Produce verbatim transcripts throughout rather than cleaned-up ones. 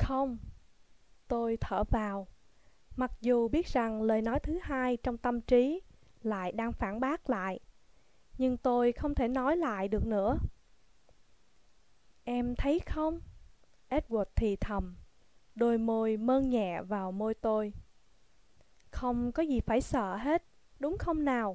Không, tôi thở vào, mặc dù biết rằng lời nói thứ hai trong tâm trí lại đang phản bác lại, nhưng tôi không thể nói lại được nữa. Em thấy không? Edward thì thầm, đôi môi mơn nhẹ vào môi tôi. Không có gì phải sợ hết, đúng không nào?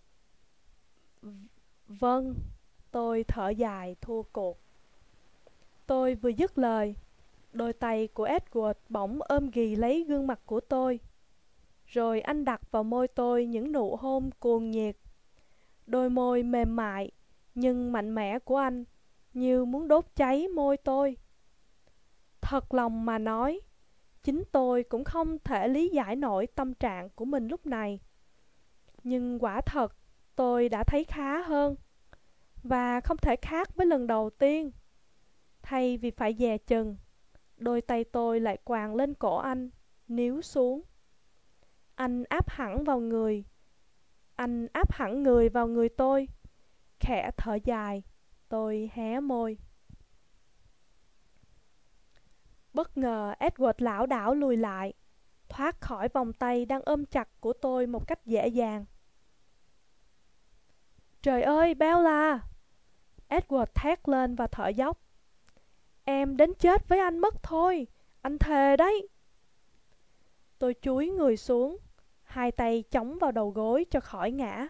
Vâng, tôi thở dài thua cuộc. Tôi vừa dứt lời, đôi tay của Edward bỗng ôm ghì lấy gương mặt của tôi. Rồi anh đặt vào môi tôi những nụ hôn cuồng nhiệt. Đôi môi mềm mại nhưng mạnh mẽ của anh như muốn đốt cháy môi tôi. Thật lòng mà nói, chính tôi cũng không thể lý giải nổi tâm trạng của mình lúc này. Nhưng quả thật, tôi đã thấy khá hơn. Và không thể khác với lần đầu tiên. Thay vì phải dè chừng, đôi tay tôi lại quàng lên cổ anh, níu xuống. Anh áp hẳn vào người. Anh áp hẳn người vào người tôi. Khẽ thở dài, tôi hé môi. Bất ngờ Edward lảo đảo lùi lại, thoát khỏi vòng tay đang ôm chặt của tôi một cách dễ dàng. Trời ơi, Bella! Edward thét lên và thở dốc. Em đến chết với anh mất thôi, anh thề đấy. Tôi chúi người xuống, hai tay chống vào đầu gối cho khỏi ngã.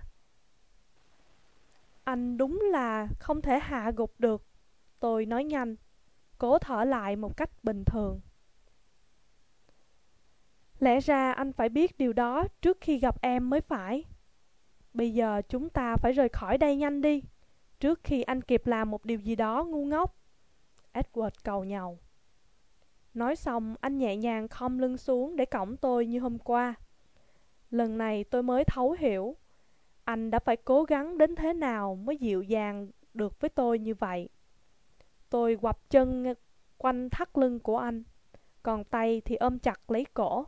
Anh đúng là không thể hạ gục được, tôi nói nhanh, cố thở lại một cách bình thường. Lẽ ra anh phải biết điều đó trước khi gặp em mới phải. Bây giờ chúng ta phải rời khỏi đây nhanh đi, trước khi anh kịp làm một điều gì đó ngu ngốc. Edward cầu nhàu. Nói xong anh nhẹ nhàng khom lưng xuống để cõng tôi như hôm qua. Lần này tôi mới thấu hiểu anh đã phải cố gắng đến thế nào mới dịu dàng được với tôi như vậy. Tôi quặp chân quanh thắt lưng của anh, còn tay thì ôm chặt lấy cổ.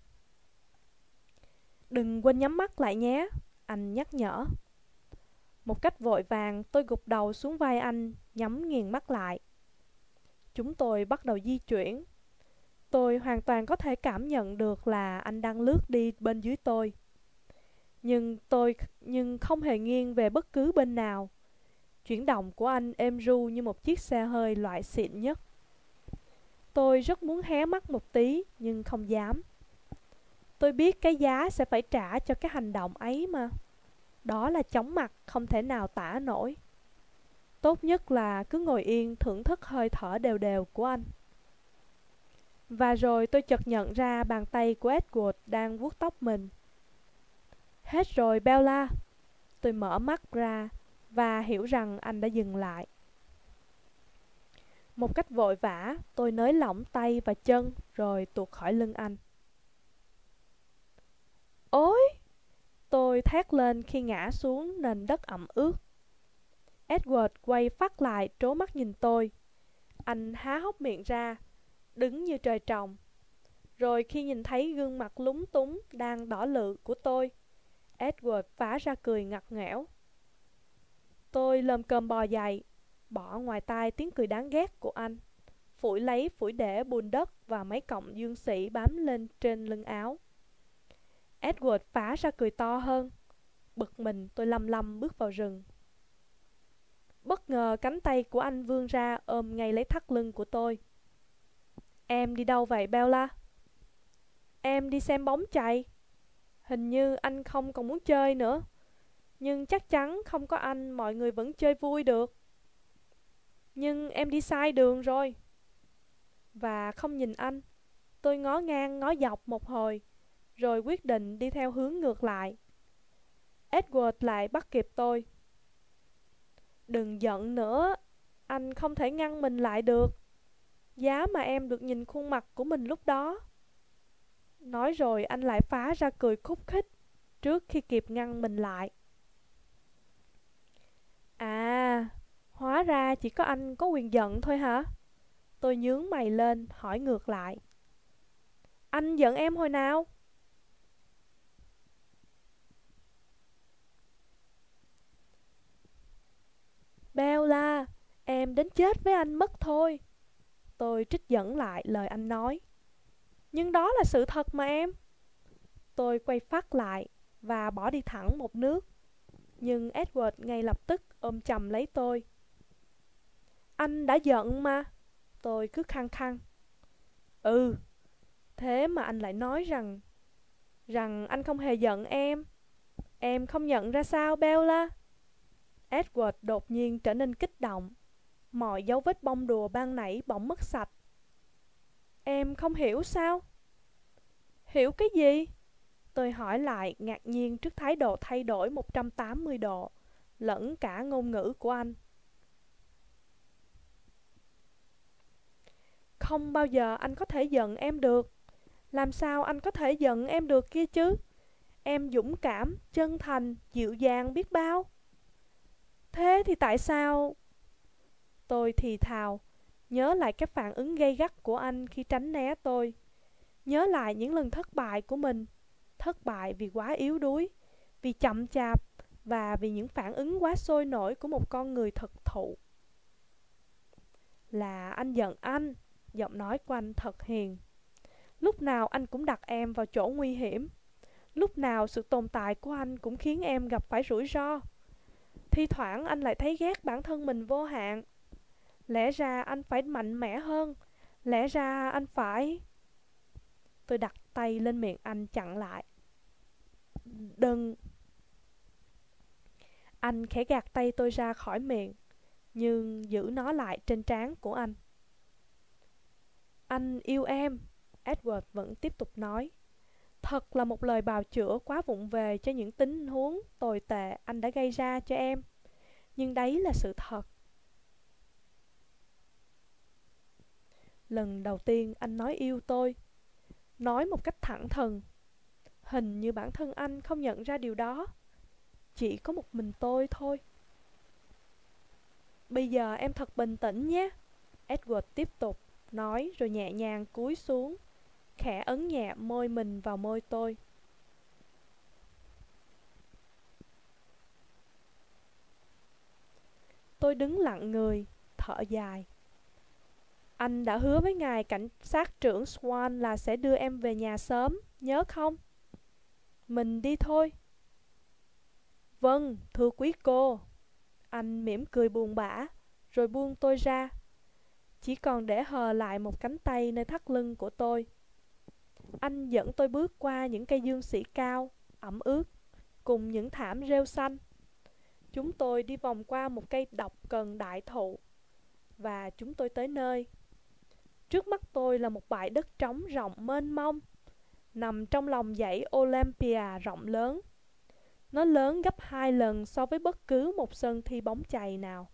Đừng quên nhắm mắt lại nhé, anh nhắc nhở. Một cách vội vàng tôi gục đầu xuống vai anh, nhắm nghiền mắt lại. Chúng tôi bắt đầu di chuyển. Tôi hoàn toàn có thể cảm nhận được là anh đang lướt đi bên dưới tôi. Nhưng tôi nhưng không hề nghiêng về bất cứ bên nào. Chuyển động của anh êm ru như một chiếc xe hơi loại xịn nhất. Tôi rất muốn hé mắt một tí nhưng không dám. Tôi biết cái giá sẽ phải trả cho cái hành động ấy mà. Đó là chóng mặt không thể nào tả nổi. Tốt nhất là cứ ngồi yên thưởng thức hơi thở đều đều của anh. Và rồi tôi chợt nhận ra bàn tay của Edward đang vuốt tóc mình. Hết rồi Bella. Tôi mở mắt ra và hiểu rằng anh đã dừng lại. Một cách vội vã, tôi nới lỏng tay và chân rồi tuột khỏi lưng anh. Ôi! Tôi thét lên khi ngã xuống nền đất ẩm ướt. Edward quay phắt lại trố mắt nhìn tôi. Anh há hốc miệng ra, đứng như trời trồng. Rồi khi nhìn thấy gương mặt lúng túng đang đỏ lự của tôi, Edward phá ra cười ngặt nghẽo. Tôi lồm cồm bò dậy, bỏ ngoài tai tiếng cười đáng ghét của anh, phủi lấy phủi để bùn đất và mấy cọng dương xị bám lên trên lưng áo. Edward phá ra cười to hơn. Bực mình tôi lăm lăm bước vào rừng. Bất ngờ cánh tay của anh vươn ra ôm ngay lấy thắt lưng của tôi. Em đi đâu vậy Bella? Em đi xem bóng chày. Hình như anh không còn muốn chơi nữa. Nhưng chắc chắn không có anh mọi người vẫn chơi vui được. Nhưng em đi sai đường rồi. Và không nhìn anh, tôi ngó ngang ngó dọc một hồi, rồi quyết định đi theo hướng ngược lại. Edward lại bắt kịp tôi. Đừng giận nữa, anh không thể ngăn mình lại được. Giá mà em được nhìn khuôn mặt của mình lúc đó. Nói rồi anh lại phá ra cười khúc khích trước khi kịp ngăn mình lại. À, hóa ra chỉ có anh có quyền giận thôi hả? Tôi nhướng mày lên hỏi ngược lại. Anh giận em hồi nào? Bella, em đến chết với anh mất thôi. Tôi trích dẫn lại lời anh nói. Nhưng đó là sự thật mà em. Tôi quay phát lại và bỏ đi thẳng một nước. Nhưng Edward ngay lập tức ôm chầm lấy tôi. Anh đã giận mà. Tôi cứ khăng khăng. Ừ, thế mà anh lại nói rằng Rằng anh không hề giận em. Em không nhận ra sao, Bella? Edward đột nhiên trở nên kích động. Mọi dấu vết bông đùa ban nãy bỗng mất sạch. Em không hiểu sao? Hiểu cái gì? Tôi hỏi lại, ngạc nhiên trước thái độ thay đổi một trăm tám mươi độ, lẫn cả ngôn ngữ của anh. Không bao giờ anh có thể giận em được. Làm sao anh có thể giận em được kia chứ? Em dũng cảm, chân thành, dịu dàng biết bao. Thế thì tại sao? Tôi thì thào, nhớ lại cái phản ứng gay gắt của anh khi tránh né tôi. Nhớ lại những lần thất bại của mình. Thất bại vì quá yếu đuối, vì chậm chạp và vì những phản ứng quá sôi nổi của một con người thực thụ. Là anh giận anh. Giọng nói của anh thật hiền. Lúc nào anh cũng đặt em vào chỗ nguy hiểm. Lúc nào sự tồn tại của anh cũng khiến em gặp phải rủi ro. Thi thoảng anh lại thấy ghét bản thân mình vô hạn. Lẽ ra anh phải mạnh mẽ hơn. Lẽ ra anh phải... Tôi đặt tay lên miệng anh chặn lại. Đừng. Anh khẽ gạt tay tôi ra khỏi miệng, nhưng giữ nó lại trên trán của anh. Anh yêu em, Edward vẫn tiếp tục nói. Thật là một lời bào chữa quá vụng về cho những tình huống tồi tệ anh đã gây ra cho em. Nhưng đấy là sự thật. Lần đầu tiên anh nói yêu tôi. Nói một cách thẳng thừng. Hình như bản thân anh không nhận ra điều đó. Chỉ có một mình tôi thôi. Bây giờ em thật bình tĩnh nhé, Edward tiếp tục nói rồi nhẹ nhàng cúi xuống, khẽ ấn nhẹ môi mình vào môi tôi. Tôi đứng lặng người, thở dài. Anh đã hứa với ngài cảnh sát trưởng Swan là sẽ đưa em về nhà sớm, nhớ không? Mình đi thôi. Vâng, thưa quý cô. Anh mỉm cười buồn bã, rồi buông tôi ra. Chỉ còn để hờ lại một cánh tay nơi thắt lưng của tôi. Anh dẫn tôi bước qua những cây dương xỉ cao, ẩm ướt, cùng những thảm rêu xanh. Chúng tôi đi vòng qua một cây độc cần đại thụ, và chúng tôi tới nơi. Trước mắt tôi là một bãi đất trống rộng mênh mông, nằm trong lòng dãy Olympia rộng lớn. Nó lớn gấp hai lần so với bất cứ một sân thi bóng chày nào.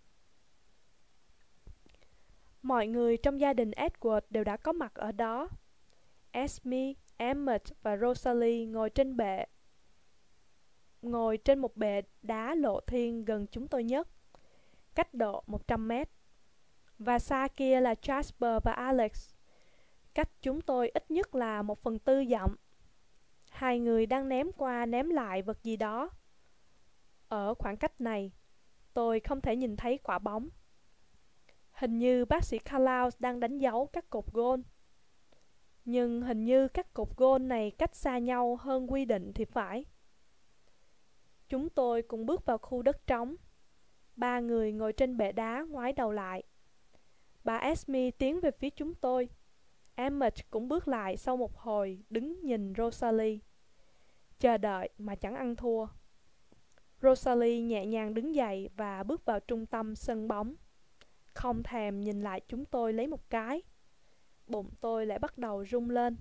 Mọi người trong gia đình Edward đều đã có mặt ở đó. Esme, Emmett và Rosalie ngồi trên bệ. Ngồi trên một bệ đá lộ thiên gần chúng tôi nhất, cách độ một trăm mét. Và xa kia là Jasper và Alex, cách chúng tôi ít nhất là một phần tư dặm. Hai người đang ném qua ném lại vật gì đó. Ở khoảng cách này, tôi không thể nhìn thấy quả bóng. Hình như bác sĩ Carlisle đang đánh dấu các cột gôn. Nhưng hình như các cột gôn này cách xa nhau hơn quy định thì phải. Chúng tôi cùng bước vào khu đất trống. Ba người ngồi trên bệ đá ngoái đầu lại. Bà Esme tiến về phía chúng tôi. Emmett cũng bước lại sau một hồi đứng nhìn Rosalie. Chờ đợi mà chẳng ăn thua. Rosalie nhẹ nhàng đứng dậy và bước vào trung tâm sân bóng. Không thèm nhìn lại chúng tôi lấy một cái. Bụng tôi lại bắt đầu rung lên.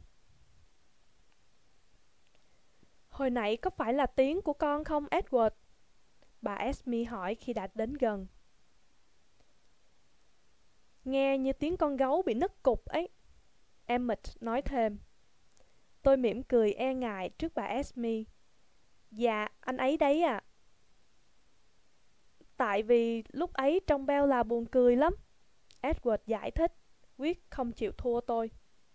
Hồi nãy có phải là tiếng của con không, Edward? Bà Esme hỏi khi đã đến gần. Nghe như tiếng con gấu bị nứt cục ấy, Emmett nói thêm. Tôi mỉm cười e ngại trước bà Esme. Dạ, anh ấy đấy à. Tại vì lúc ấy trông Bella buồn cười lắm, Edward giải thích, quyết không chịu thua tôi.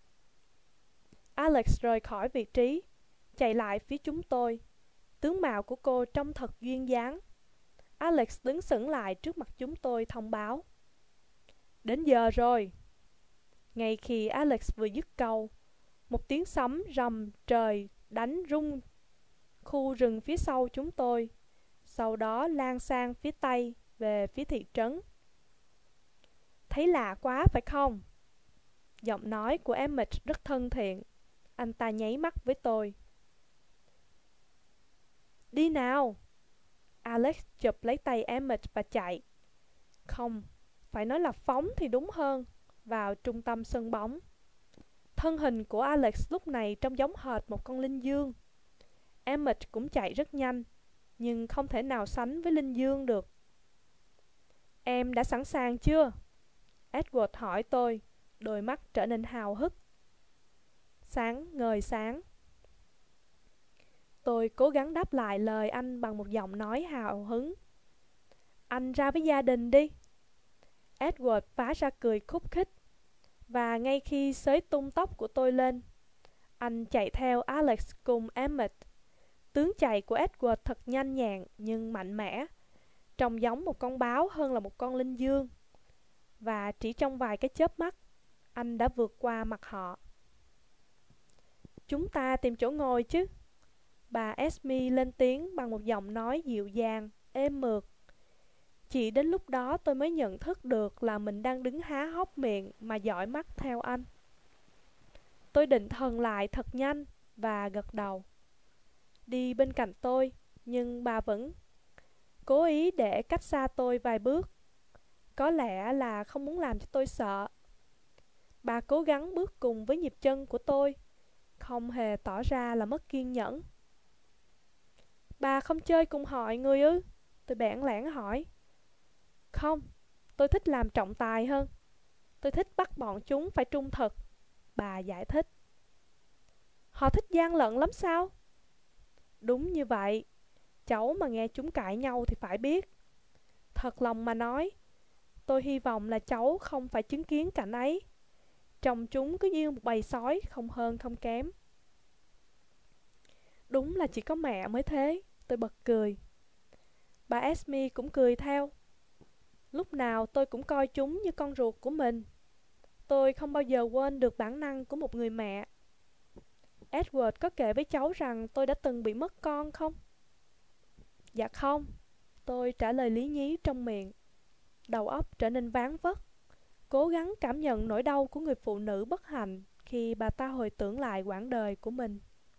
Alex rời khỏi vị trí, chạy lại phía chúng tôi. Tướng mạo của cô trông thật duyên dáng. Alex đứng sững lại trước mặt chúng tôi thông báo. Đến giờ rồi. Ngay khi Alex vừa dứt câu, một tiếng sấm rầm trời đánh rung khu rừng phía sau chúng tôi, sau đó lan sang phía tây về phía thị trấn. Thấy lạ quá phải không? Giọng nói của Emmett rất thân thiện. Anh ta nháy mắt với tôi. Đi nào! Alex chụp lấy tay Emmett và chạy. Không, phải nói là phóng thì đúng hơn, vào trung tâm sân bóng. Thân hình của Alex lúc này trông giống hệt một con linh dương. Emmett cũng chạy rất nhanh, nhưng không thể nào sánh với linh dương được. Em đã sẵn sàng chưa? Edward hỏi tôi, đôi mắt trở nên hào hức. Sáng ngời sáng. Tôi cố gắng đáp lại lời anh bằng một giọng nói hào hứng. Anh ra với gia đình đi. Edward phá ra cười khúc khích. Và ngay khi xới tung tóc của tôi lên, anh chạy theo Alex cùng Emmett. Tướng chạy của Edward thật nhanh nhẹn nhưng mạnh mẽ, trông giống một con báo hơn là một con linh dương. Và chỉ trong vài cái chớp mắt, anh đã vượt qua mặt họ. Chúng ta tìm chỗ ngồi chứ? Bà Esme lên tiếng bằng một giọng nói dịu dàng, êm mượt. Chỉ đến lúc đó tôi mới nhận thức được là mình đang đứng há hốc miệng mà dõi mắt theo anh. Tôi định thần lại thật nhanh và gật đầu. Đi bên cạnh tôi, nhưng bà vẫn cố ý để cách xa tôi vài bước. Có lẽ là không muốn làm cho tôi sợ. Bà cố gắng bước cùng với nhịp chân của tôi, không hề tỏ ra là mất kiên nhẫn. Bà không chơi cùng hội người ư? Tôi bẽn lẽn hỏi. Không, tôi thích làm trọng tài hơn. Tôi thích bắt bọn chúng phải trung thực, bà giải thích. Họ thích gian lận lắm sao? Đúng như vậy. Cháu mà nghe chúng cãi nhau thì phải biết. Thật lòng mà nói, tôi hy vọng là cháu không phải chứng kiến cảnh ấy. Trông chúng cứ như một bầy sói, không hơn không kém. Đúng là chỉ có mẹ mới thế. Tôi bật cười. Bà Esme cũng cười theo. Lúc nào tôi cũng coi chúng như con ruột của mình. Tôi không bao giờ quên được bản năng của một người mẹ. Edward có kể với cháu rằng tôi đã từng bị mất con không? Dạ không. Tôi trả lời lý nhí trong miệng. Đầu óc trở nên ván vất, cố gắng cảm nhận nỗi đau của người phụ nữ bất hạnh khi bà ta hồi tưởng lại quãng đời của mình.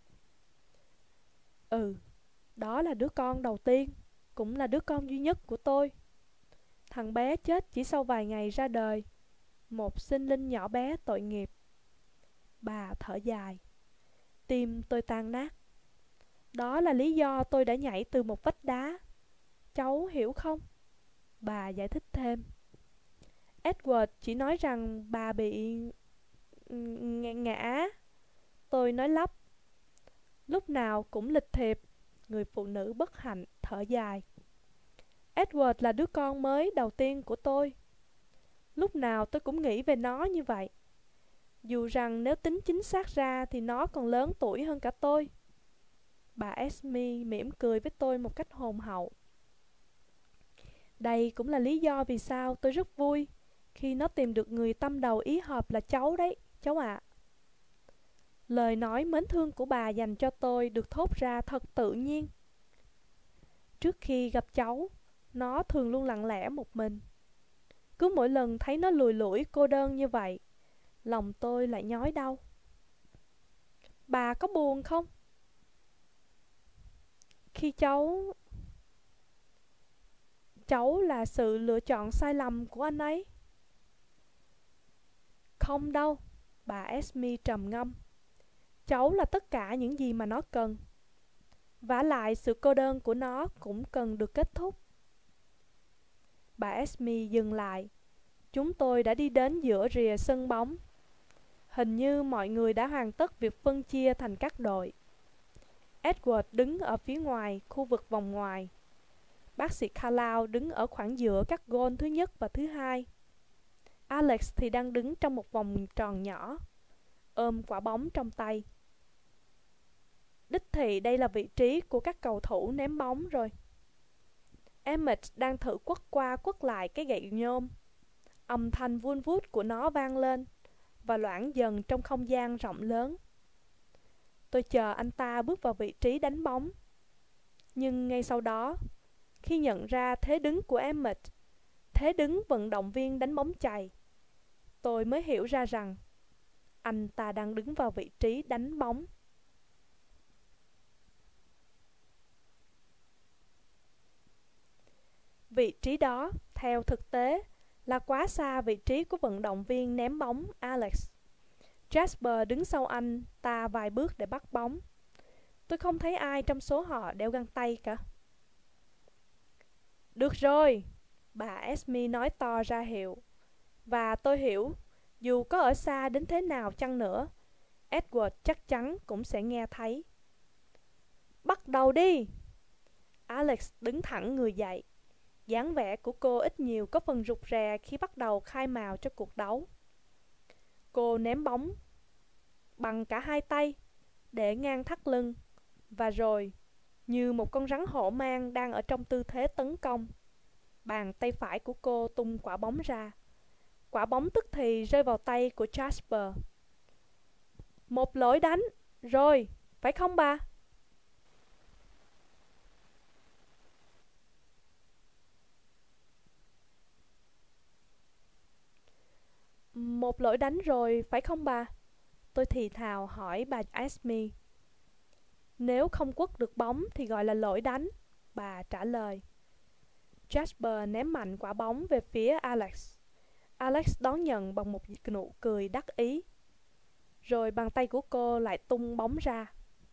Ừ, đó là đứa con đầu tiên, cũng là đứa con duy nhất của tôi. Thằng bé chết chỉ sau vài ngày ra đời, một sinh linh nhỏ bé tội nghiệp. Bà thở dài. Tim tôi tan nát. Đó là lý do tôi đã nhảy từ một vách đá. Cháu hiểu không? Bà giải thích thêm. Edward chỉ nói rằng bà bị ngã. Tôi nói lắp. Lúc nào cũng lịch thiệp. Người phụ nữ bất hạnh thở dài. Edward là đứa con mới đầu tiên của tôi. Lúc nào tôi cũng nghĩ về nó như vậy. Dù rằng nếu tính chính xác ra thì nó còn lớn tuổi hơn cả tôi. Bà Esme mỉm cười với tôi một cách hồn hậu. Đây cũng là lý do vì sao tôi rất vui khi nó tìm được người tâm đầu ý hợp là cháu đấy, cháu ạ. À. Lời nói mến thương của bà dành cho tôi được thốt ra thật tự nhiên. Trước khi gặp cháu, nó thường luôn lặng lẽ một mình. Cứ mỗi lần thấy nó lùi lủi cô đơn như vậy, lòng tôi lại nhói đau. Bà có buồn không? Khi cháu... Cháu là sự lựa chọn sai lầm của anh ấy. Không đâu, bà Esme trầm ngâm. Cháu là tất cả những gì mà nó cần. Vả lại sự cô đơn của nó cũng cần được kết thúc. Bà Esme dừng lại. Chúng tôi đã đi đến giữa rìa sân bóng. Hình như mọi người đã hoàn tất việc phân chia thành các đội. Edward đứng ở phía ngoài, khu vực vòng ngoài. Bác sĩ Carlisle đứng ở khoảng giữa các gôn thứ nhất và thứ hai. Alex thì đang đứng trong một vòng tròn nhỏ, ôm quả bóng trong tay. Đích thị đây là vị trí của các cầu thủ ném bóng rồi. Emmett đang thử quất qua quất lại cái gậy nhôm. Âm thanh vun vút của nó vang lên, và loãng dần trong không gian rộng lớn. Tôi chờ anh ta bước vào vị trí đánh bóng. Nhưng ngay sau đó, khi nhận ra thế đứng của Emmett, thế đứng vận động viên đánh bóng chày, tôi mới hiểu ra rằng anh ta đang đứng vào vị trí đánh bóng. Vị trí đó, theo thực tế, là quá xa vị trí của vận động viên ném bóng Alex. Jasper đứng sau anh ta vài bước để bắt bóng. Tôi không thấy ai trong số họ đeo găng tay cả. Được rồi, bà Esme nói to ra hiệu. Và tôi hiểu, dù có ở xa đến thế nào chăng nữa, Edward chắc chắn cũng sẽ nghe thấy. Bắt đầu đi! Alex đứng thẳng người dậy. Dáng vẻ của cô ít nhiều có phần rụt rè khi bắt đầu khai mào cho cuộc đấu. Cô ném bóng bằng cả hai tay, để ngang thắt lưng, và rồi, như một con rắn hổ mang đang ở trong tư thế tấn công, bàn tay phải của cô tung quả bóng ra. Quả bóng tức thì rơi vào tay của Jasper. Một lỗi đánh, rồi, phải không bà? Một lỗi đánh rồi, phải không bà? Tôi thì thào hỏi bà Esme. Nếu không quất được bóng thì gọi là lỗi đánh, bà trả lời. Jasper ném mạnh quả bóng về phía Alex. Alex đón nhận bằng một nụ cười đắc ý. Rồi bàn tay của cô lại tung bóng ra.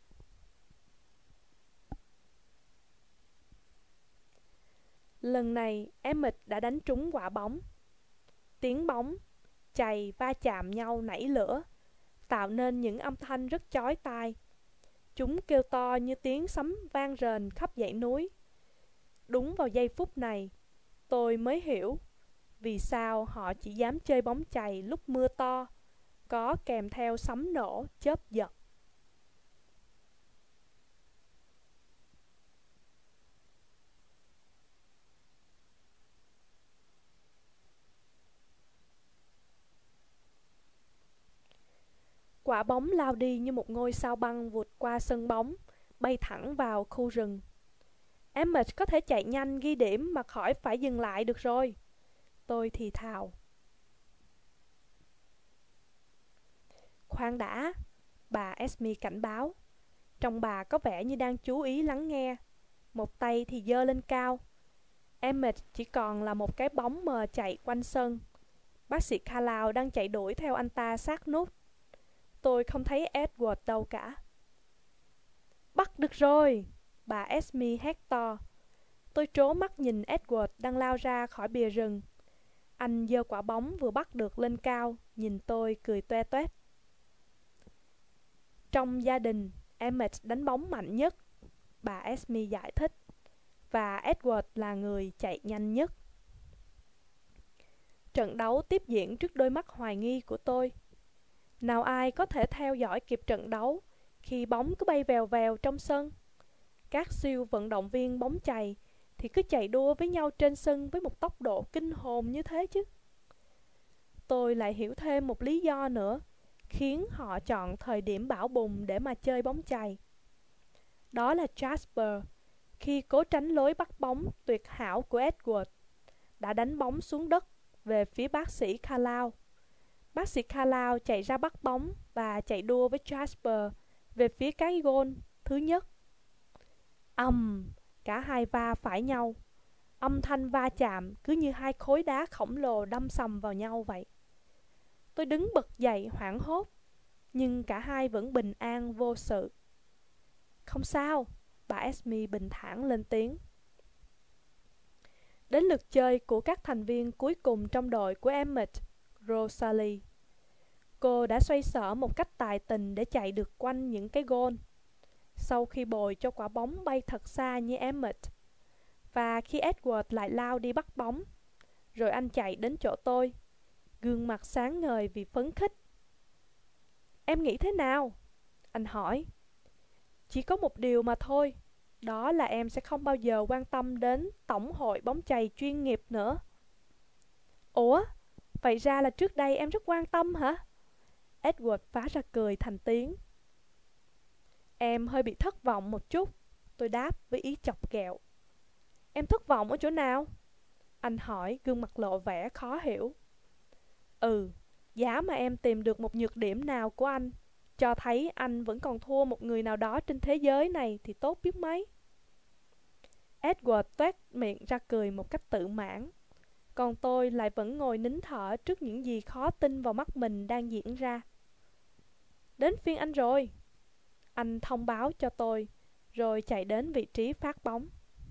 Lần này, Emmett đã đánh trúng quả bóng. Tiếng bóng, chày va chạm nhau nảy lửa, tạo nên những âm thanh rất chói tai. Chúng kêu to như tiếng sấm vang rền khắp dãy núi. Đúng vào giây phút này, tôi mới hiểu vì sao họ chỉ dám chơi bóng chày lúc mưa to, có kèm theo sấm nổ, chớp giật. Quả bóng lao đi như một ngôi sao băng vụt qua sân bóng, bay thẳng vào khu rừng. Emmett có thể chạy nhanh ghi điểm mà khỏi phải dừng lại được rồi. Tôi thì thào. Khoan đã, bà Esme cảnh báo. Trông bà có vẻ như đang chú ý lắng nghe. Một tay thì giơ lên cao. Emmett chỉ còn là một cái bóng mờ chạy quanh sân. Bác sĩ Carlisle đang chạy đuổi theo anh ta sát nút. Tôi không thấy Edward đâu cả. Bắt được rồi! Bà Esme hét to. Tôi trố mắt nhìn Edward đang lao ra khỏi bìa rừng. Anh giơ quả bóng vừa bắt được lên cao, nhìn tôi cười toe toét. Trong gia đình, Emmett đánh bóng mạnh nhất, bà Esme giải thích. Và Edward là người chạy nhanh nhất. Trận đấu tiếp diễn trước đôi mắt hoài nghi của tôi. Nào ai có thể theo dõi kịp trận đấu khi bóng cứ bay vèo vèo trong sân. Các siêu vận động viên bóng chày thì cứ chạy đua với nhau trên sân với một tốc độ kinh hồn như thế chứ. Tôi lại hiểu thêm một lý do nữa khiến họ chọn thời điểm bão bùng để mà chơi bóng chày. Đó là Jasper, khi cố tránh lối bắt bóng tuyệt hảo của Edward, đã đánh bóng xuống đất về phía bác sĩ Carlisle. Bác sĩ Carlisle chạy ra bắt bóng và chạy đua với Jasper về phía cái gôn thứ nhất. Ầm, cả hai va phải nhau. Âm thanh va chạm cứ như hai khối đá khổng lồ đâm sầm vào nhau vậy. Tôi đứng bật dậy hoảng hốt, nhưng cả hai vẫn bình an vô sự. Không sao, bà Esme bình thản lên tiếng. Đến lượt chơi của các thành viên cuối cùng trong đội của Emmett, Rosalie. Cô đã xoay sở một cách tài tình để chạy được quanh những cái gôn. Sau khi bồi cho quả bóng bay thật xa như Emmett. Và khi Edward lại lao đi bắt bóng, rồi anh chạy đến chỗ tôi, gương mặt sáng ngời vì phấn khích. Em nghĩ thế nào? Anh hỏi. Chỉ có một điều mà thôi, đó là em sẽ không bao giờ quan tâm đến tổng hội bóng chày chuyên nghiệp nữa. Ủa? Vậy ra là trước đây em rất quan tâm hả? Edward phá ra cười thành tiếng. Em hơi bị thất vọng một chút, tôi đáp với ý chọc ghẹo. Em thất vọng ở chỗ nào? Anh hỏi, gương mặt lộ vẻ khó hiểu. Ừ, giá mà em tìm được một nhược điểm nào của anh, cho thấy anh vẫn còn thua một người nào đó trên thế giới này thì tốt biết mấy. Edward toét miệng ra cười một cách tự mãn. Còn tôi lại vẫn ngồi nín thở trước những gì khó tin vào mắt mình đang diễn ra. Đến phiên anh rồi. Anh thông báo cho tôi, rồi chạy đến vị trí phát bóng.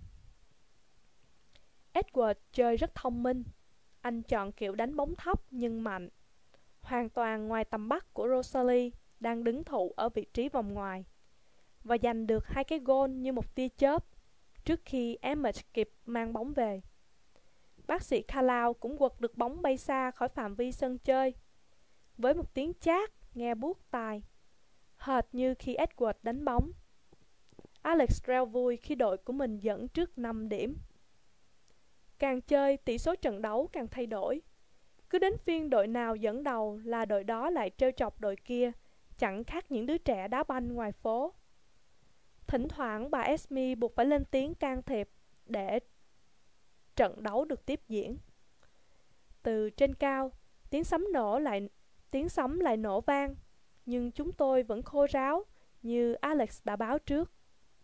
Edward chơi rất thông minh. Anh chọn kiểu đánh bóng thấp nhưng mạnh, hoàn toàn ngoài tầm bắt của Rosalie đang đứng thụ ở vị trí vòng ngoài, và giành được hai cái gôn như một tia chớp trước khi Emmett kịp mang bóng về. Bác sĩ Carlisle cũng quật được bóng bay xa khỏi phạm vi sân chơi với một tiếng chát nghe buốt tai, hệt như khi Edward đánh bóng. Alex reo vui khi đội của mình dẫn trước năm điểm. Càng chơi, tỷ số trận đấu càng thay đổi. Cứ đến phiên đội nào dẫn đầu là đội đó lại trêu chọc đội kia, chẳng khác những đứa trẻ đá banh ngoài phố. Thỉnh thoảng bà Esme buộc phải lên tiếng can thiệp để trận đấu được tiếp diễn. Từ trên cao, tiếng sấm nổ lại tiếng sấm lại nổ vang, nhưng chúng tôi vẫn khô ráo như Alex đã báo trước.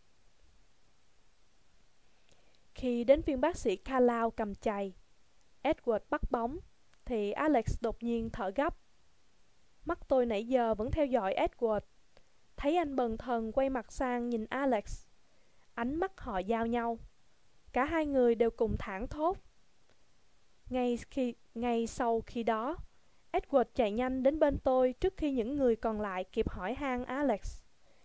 Khi đến phiên bác sĩ Carlisle cầm chày, Edward bắt bóng, thì Alex đột nhiên thở gấp. Mắt tôi nãy giờ vẫn theo dõi Edward. Thấy anh bần thần quay mặt sang nhìn Alex. Ánh mắt họ giao nhau. Cả hai người đều cùng thảng thốt. Ngay, khi, ngay sau khi đó, Edward chạy nhanh đến bên tôi trước khi những người còn lại kịp hỏi han Alex.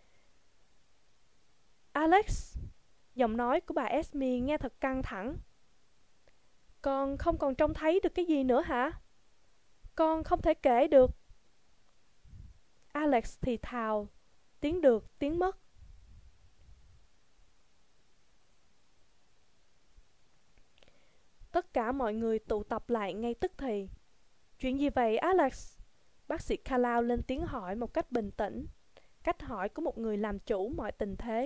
Alex! Giọng nói của bà Esme nghe thật căng thẳng. Con không còn trông thấy được cái gì nữa hả? Con không thể kể được. Alex thì thào, tiếng được, tiếng mất. Tất cả mọi người tụ tập lại ngay tức thì. Chuyện gì vậy Alex? Bác sĩ Carlisle lên tiếng hỏi một cách bình tĩnh, cách hỏi của một người làm chủ mọi tình thế.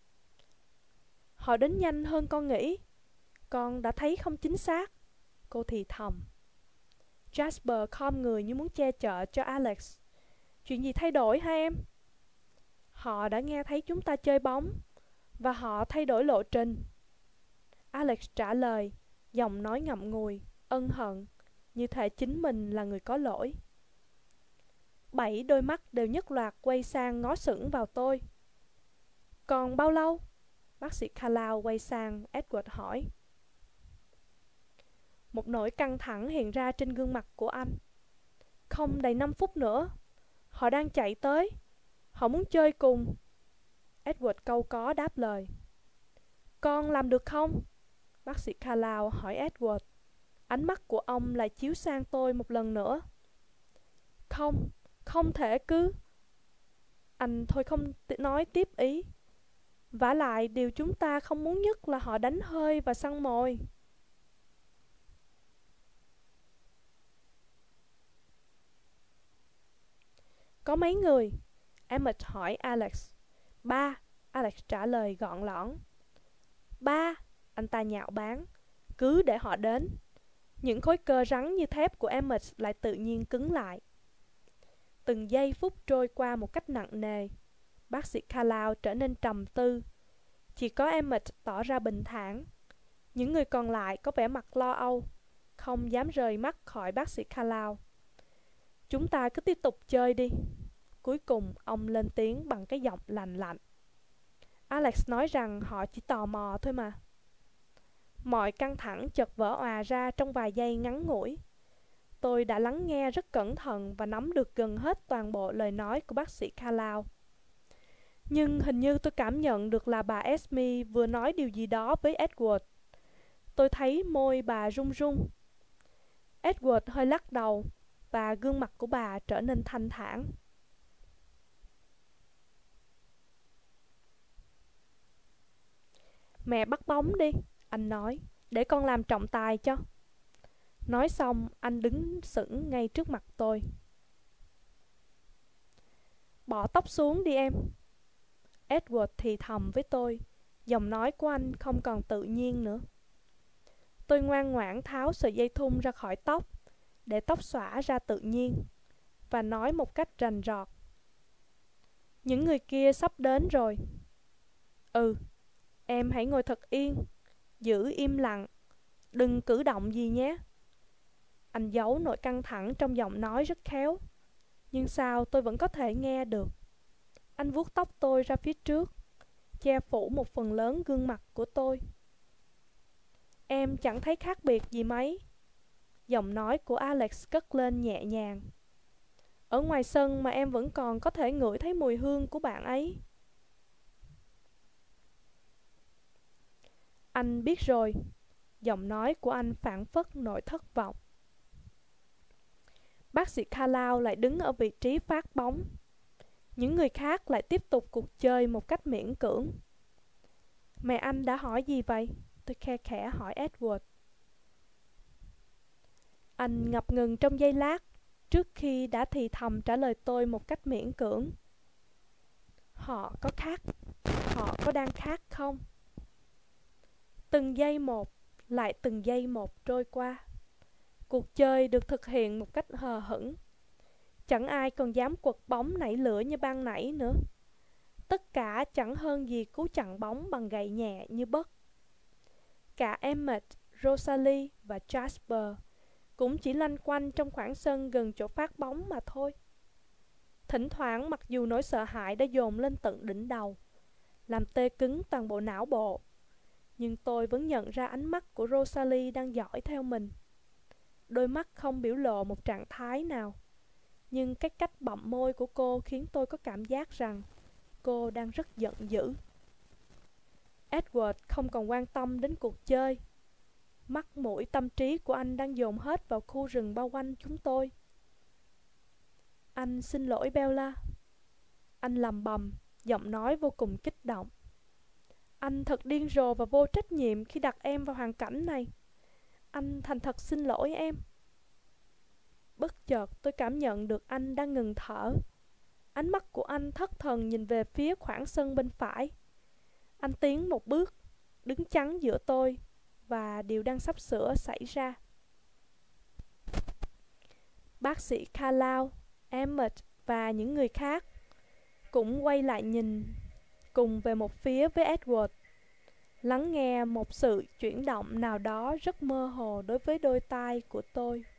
Họ đến nhanh hơn con nghĩ. Con đã thấy không chính xác. Cô thì thầm. Jasper khom người như muốn che chở cho Alex. Chuyện gì thay đổi hả em? Họ đã nghe thấy chúng ta chơi bóng, và họ thay đổi lộ trình. Alex trả lời, giọng nói ngậm ngùi, ân hận, như thể chính mình là người có lỗi. Bảy đôi mắt đều nhất loạt quay sang ngó sững vào tôi. Còn bao lâu? Bác sĩ Carlisle quay sang Edward hỏi. Một nỗi căng thẳng hiện ra trên gương mặt của anh. Không đầy năm phút nữa. Họ đang chạy tới. Họ muốn chơi cùng. Edward cau có đáp lời. Con làm được không? Bác sĩ Carlisle hỏi Edward. Ánh mắt của ông lại chiếu sang tôi một lần nữa. Không, không thể cứ. Anh thôi không nói tiếp ý. Vả lại điều chúng ta không muốn nhất là họ đánh hơi và săn mồi. Có mấy người? Emmett hỏi Alex. Ba, Alex trả lời gọn lõn. Ba, anh ta nhạo báng. Cứ để họ đến. Những khối cơ rắn như thép của Emmett lại tự nhiên cứng lại. Từng giây phút trôi qua một cách nặng nề. Bác sĩ Carlisle trở nên trầm tư. Chỉ có Emmett tỏ ra bình thản. Những người còn lại có vẻ mặt lo âu, không dám rời mắt khỏi bác sĩ Carlisle. Chúng ta cứ tiếp tục chơi đi. Cuối cùng ông lên tiếng bằng cái giọng lành lạnh. Alex nói rằng họ chỉ tò mò thôi mà. Mọi căng thẳng chợt vỡ òa ra trong vài giây ngắn ngủi. Tôi đã lắng nghe rất cẩn thận và nắm được gần hết toàn bộ lời nói của bác sĩ Carlisle. Nhưng hình như tôi cảm nhận được là bà Esme vừa nói điều gì đó với Edward. Tôi thấy môi bà run run. Edward hơi lắc đầu và gương mặt của bà trở nên thanh thản. Mẹ bắt bóng đi, anh nói, để con làm trọng tài cho. Nói xong, anh đứng sững ngay trước mặt tôi. Bỏ tóc xuống đi em. Edward thì thầm với tôi. Giọng nói của anh không còn tự nhiên nữa. Tôi ngoan ngoãn tháo sợi dây thun ra khỏi tóc, để tóc xõa ra tự nhiên, và nói một cách rành rọt. Những người kia sắp đến rồi. Ừ, em hãy ngồi thật yên, giữ im lặng, đừng cử động gì nhé. Anh giấu nỗi căng thẳng trong giọng nói rất khéo, nhưng sao tôi vẫn có thể nghe được. Anh vuốt tóc tôi ra phía trước, che phủ một phần lớn gương mặt của tôi. Em chẳng thấy khác biệt gì mấy. Giọng nói của Alex cất lên nhẹ nhàng. Ở ngoài sân mà em vẫn còn có thể ngửi thấy mùi hương của bạn ấy. Anh biết rồi. Giọng nói của anh phảng phất nỗi thất vọng. Bác sĩ Carlisle lại đứng ở vị trí phát bóng. Những người khác lại tiếp tục cuộc chơi một cách miễn cưỡng. Mẹ anh đã hỏi gì vậy? Tôi khe khẽ hỏi Edward. Anh ngập ngừng trong giây lát, trước khi đã thì thầm trả lời tôi một cách miễn cưỡng. Họ có khác, họ có đang khác không? Từng giây một, lại từng giây một trôi qua. Cuộc chơi được thực hiện một cách hờ hững. Chẳng ai còn dám quật bóng nảy lửa như ban nãy nữa. Tất cả chẳng hơn gì cú chặn bóng bằng gậy nhẹ như bất. Cả Emmet, Rosalie và Jasper cũng chỉ loanh quanh trong khoảng sân gần chỗ phát bóng mà thôi. Thỉnh thoảng, mặc dù nỗi sợ hãi đã dồn lên tận đỉnh đầu, làm tê cứng toàn bộ não bộ, nhưng tôi vẫn nhận ra ánh mắt của Rosalie đang dõi theo mình. Đôi mắt không biểu lộ một trạng thái nào, nhưng cái cách bặm môi của cô khiến tôi có cảm giác rằng cô đang rất giận dữ. Edward không còn quan tâm đến cuộc chơi. Mắt mũi tâm trí của anh đang dồn hết vào khu rừng bao quanh chúng tôi. Anh xin lỗi Bella. Anh lầm bầm, giọng nói vô cùng kích động. Anh thật điên rồ và vô trách nhiệm khi đặt em vào hoàn cảnh này. Anh thành thật xin lỗi em. Bất chợt tôi cảm nhận được anh đang ngừng thở. Ánh mắt của anh thất thần nhìn về phía khoảng sân bên phải. Anh tiến một bước, đứng chắn giữa tôi và điều đang sắp sửa xảy ra. Bác sĩ Carlisle, Emmet và những người khác cũng quay lại nhìn cùng về một phía với Edward, lắng nghe một sự chuyển động nào đó rất mơ hồ đối với đôi tai của tôi.